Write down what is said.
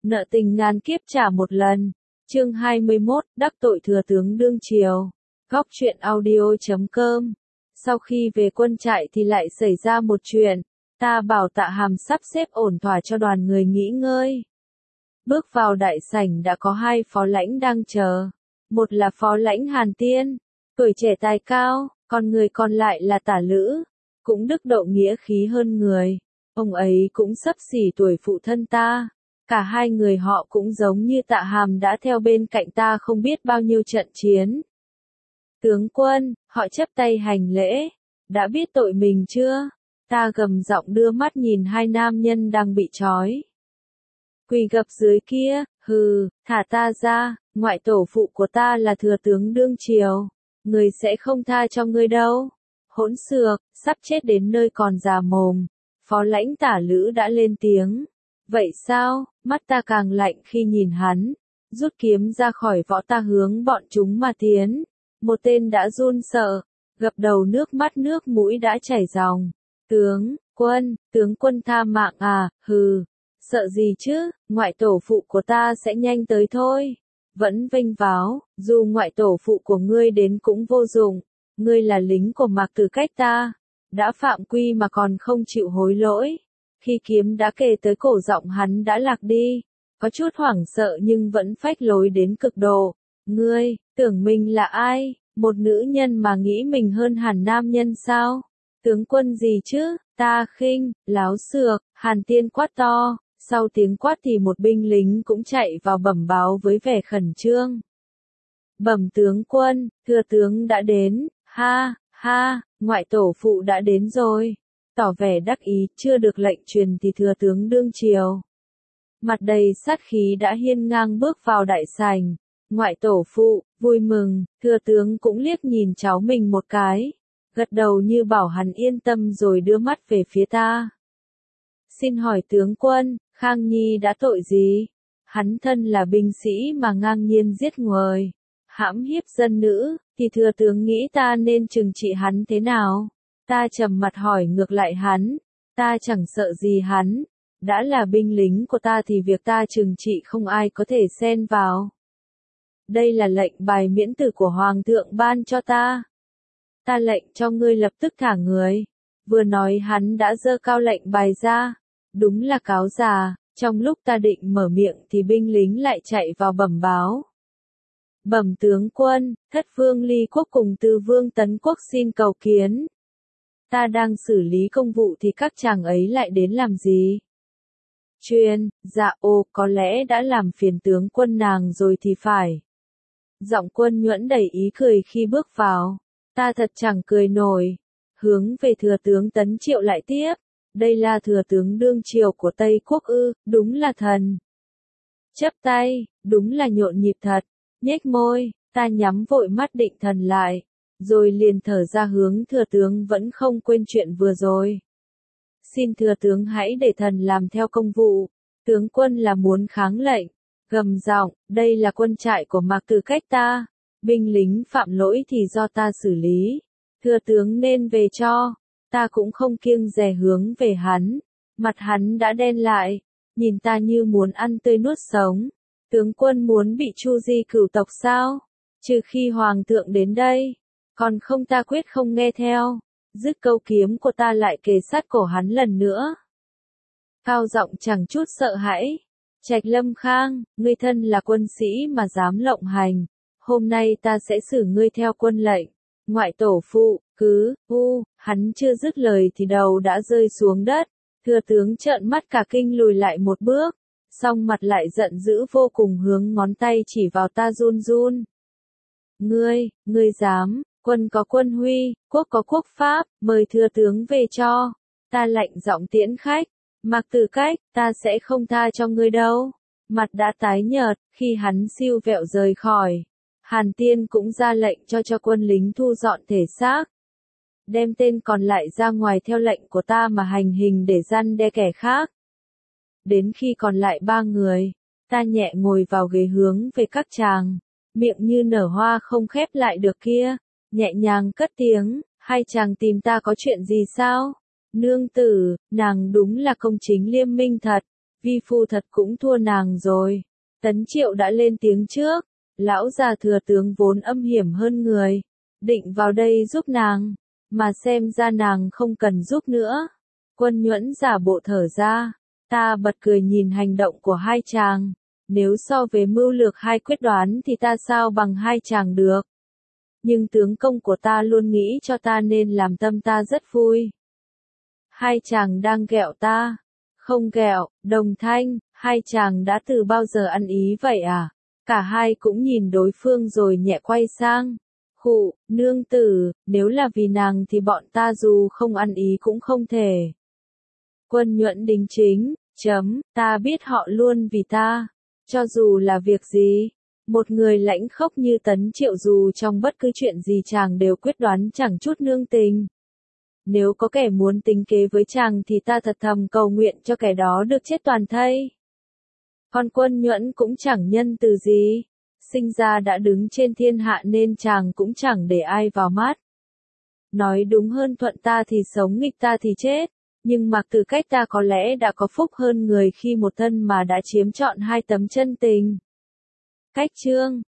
nợ tình ngàn kiếp trả một lần. Chương 21, đắc tội thừa tướng đương triều. Góc truyện audio.com. Sau khi về quân trại thì lại xảy ra một chuyện. Ta bảo Tạ Hàm sắp xếp ổn thỏa cho đoàn người nghỉ ngơi. Bước vào đại sảnh đã có hai phó lãnh đang chờ. Một là phó lãnh Hàn Tiên, tuổi trẻ tài cao, còn người còn lại là Tả Lữ, cũng đức độ nghĩa khí hơn người. Ông ấy cũng xấp xỉ tuổi phụ thân ta. Cả hai người họ cũng giống như Tạ Hàm đã theo bên cạnh ta không biết bao nhiêu trận chiến. Tướng quân, họ chắp tay hành lễ. Đã biết tội mình chưa? Ta gầm giọng đưa mắt nhìn hai nam nhân đang bị trói. Quỳ gập dưới kia, hừ, thả ta ra, ngoại tổ phụ của ta là thừa tướng đương triều. Người sẽ không tha cho ngươi đâu. Hỗn xược, sắp chết đến nơi còn già mồm. Phó lãnh Tả Lữ đã lên tiếng. Vậy sao? Mắt ta càng lạnh khi nhìn hắn. Rút kiếm ra khỏi vỏ ta hướng bọn chúng mà tiến. Một tên đã run sợ. Gập đầu nước mắt nước mũi đã chảy ròng. Tướng quân tha mạng à, hừ. Sợ gì chứ, ngoại tổ phụ của ta sẽ nhanh tới thôi. Vẫn vênh váo, dù ngoại tổ phụ của ngươi đến cũng vô dụng. Ngươi là lính của Mạc Tử Cách ta. Đã phạm quy mà còn không chịu hối lỗi. Khi kiếm đã kề tới cổ giọng hắn đã lạc đi. Có chút hoảng sợ nhưng vẫn phách lối đến cực độ. Ngươi, tưởng mình là ai? Một nữ nhân mà nghĩ mình hơn hẳn nam nhân sao? Tướng quân gì chứ? Ta khinh, láo xược, Hàn Tiên quát to. Sau tiếng quát thì một binh lính cũng chạy vào bẩm báo với vẻ khẩn trương. Bẩm tướng quân, thừa tướng đã đến, ha, ha, ngoại tổ phụ đã đến rồi. Tỏ vẻ đắc ý, chưa được lệnh truyền thì thừa tướng đương triều. Mặt đầy sát khí đã hiên ngang bước vào đại sảnh. Ngoại tổ phụ, vui mừng, thừa tướng cũng liếc nhìn cháu mình một cái. Gật đầu như bảo hắn yên tâm rồi đưa mắt về phía ta. Xin hỏi tướng quân, Khang Nhi đã tội gì? Hắn thân là binh sĩ mà ngang nhiên giết người, hãm hiếp dân nữ, thì thừa tướng nghĩ ta nên trừng trị hắn thế nào? Ta trầm mặt hỏi ngược lại hắn, ta chẳng sợ gì hắn, đã là binh lính của ta thì việc ta trừng trị không ai có thể xen vào. Đây là lệnh bài miễn tử của Hoàng thượng ban cho ta. Ta lệnh cho ngươi lập tức thả người. Vừa nói hắn đã giơ cao lệnh bài ra. Đúng là cáo già, trong lúc ta định mở miệng thì binh lính lại chạy vào bẩm báo. Bẩm tướng quân, Thất Vương Ly Quốc cùng Tư Vương Tấn Quốc xin cầu kiến. Ta đang xử lý công vụ thì các chàng ấy lại đến làm gì? Dạ có lẽ đã làm phiền tướng quân nàng rồi thì phải. Giọng Quân Nhuẫn đầy ý cười khi bước vào. Ta thật chẳng cười nổi. Hướng về thừa tướng Tấn Triệu lại tiếp. Đây là thừa tướng đương triều của Tây Quốc ư, đúng là thần. Chắp tay, đúng là nhộn nhịp thật. Nhếch môi, ta nhắm vội mắt định thần lại. Rồi liền thở ra hướng thừa tướng vẫn không quên chuyện vừa rồi. Xin thừa tướng hãy để thần làm theo công vụ. Tướng quân là muốn kháng lệnh. Gầm giọng, đây là quân trại của Mạc Tử Cách ta. Binh lính phạm lỗi thì do ta xử lý. Thừa tướng nên về cho. Ta cũng không kiêng dè hướng về hắn. Mặt hắn đã đen lại. Nhìn ta như muốn ăn tươi nuốt sống. Tướng quân muốn bị chu di cửu tộc sao? Trừ khi hoàng thượng đến đây. Còn không ta quyết không nghe theo. Dứt câu kiếm của ta lại kề sát cổ hắn lần nữa. Cao giọng chẳng chút sợ hãi. Trạch Lâm Khang, ngươi thân là quân sĩ mà dám lộng hành. Hôm nay ta sẽ xử ngươi theo quân lệnh. Ngoại tổ phụ, hắn chưa dứt lời thì đầu đã rơi xuống đất. Thừa tướng trợn mắt cả kinh lùi lại một bước. Song mặt lại giận dữ vô cùng hướng ngón tay chỉ vào ta run run. Ngươi dám, quân có quân huy, quốc có quốc pháp, mời thừa tướng về cho. Ta lạnh giọng tiễn khách. Mạc Tử Cách, ta sẽ không tha cho ngươi đâu. Mặt đã tái nhợt, khi hắn siêu vẹo rời khỏi. Hàn Tiên cũng ra lệnh cho quân lính thu dọn thể xác. Đem tên còn lại ra ngoài theo lệnh của ta mà hành hình để răn đe kẻ khác. Đến khi còn lại 3 người, ta nhẹ ngồi vào ghế hướng về các chàng. Miệng như nở hoa không khép lại được kia. Nhẹ nhàng cất tiếng, hai chàng tìm ta có chuyện gì sao? Nương tử, nàng đúng là công chính liêm minh thật. vi phu thật cũng thua nàng rồi. Tấn Triệu đã lên tiếng trước, lão già thừa tướng vốn âm hiểm hơn người, định vào đây giúp nàng, mà xem ra nàng không cần giúp nữa. Quân Nhuẫn giả bộ thở ra, ta bật cười nhìn hành động của hai chàng, nếu so về mưu lược hay quyết đoán thì ta sao bằng hai chàng được. Nhưng tướng công của ta luôn nghĩ cho ta nên làm tâm ta rất vui. Hai chàng đang ghẹo ta. Không ghẹo, Đồng Thanh, hai chàng đã từ bao giờ ăn ý vậy à? Cả hai cũng nhìn đối phương rồi nhẹ quay sang. Khụ, nương tử, nếu là vì nàng thì bọn ta dù không ăn ý cũng không thể. Quân Nhuận đính chính, ta biết họ luôn vì ta. Cho dù là việc gì, một người lãnh khốc như Tấn Triệu dù trong bất cứ chuyện gì chàng đều quyết đoán chẳng chút nương tình. Nếu có kẻ muốn tính kế với chàng thì ta thật thầm cầu nguyện cho kẻ đó được chết toàn thây. Còn Quân Nhuận cũng chẳng nhân từ gì, sinh ra đã đứng trên thiên hạ nên chàng cũng chẳng để ai vào mắt. Nói đúng hơn thuận ta thì sống nghịch ta thì chết, nhưng Mạc Tử Cách ta có lẽ đã có phúc hơn người khi một thân mà đã chiếm trọn hai tấm chân tình. Cách chương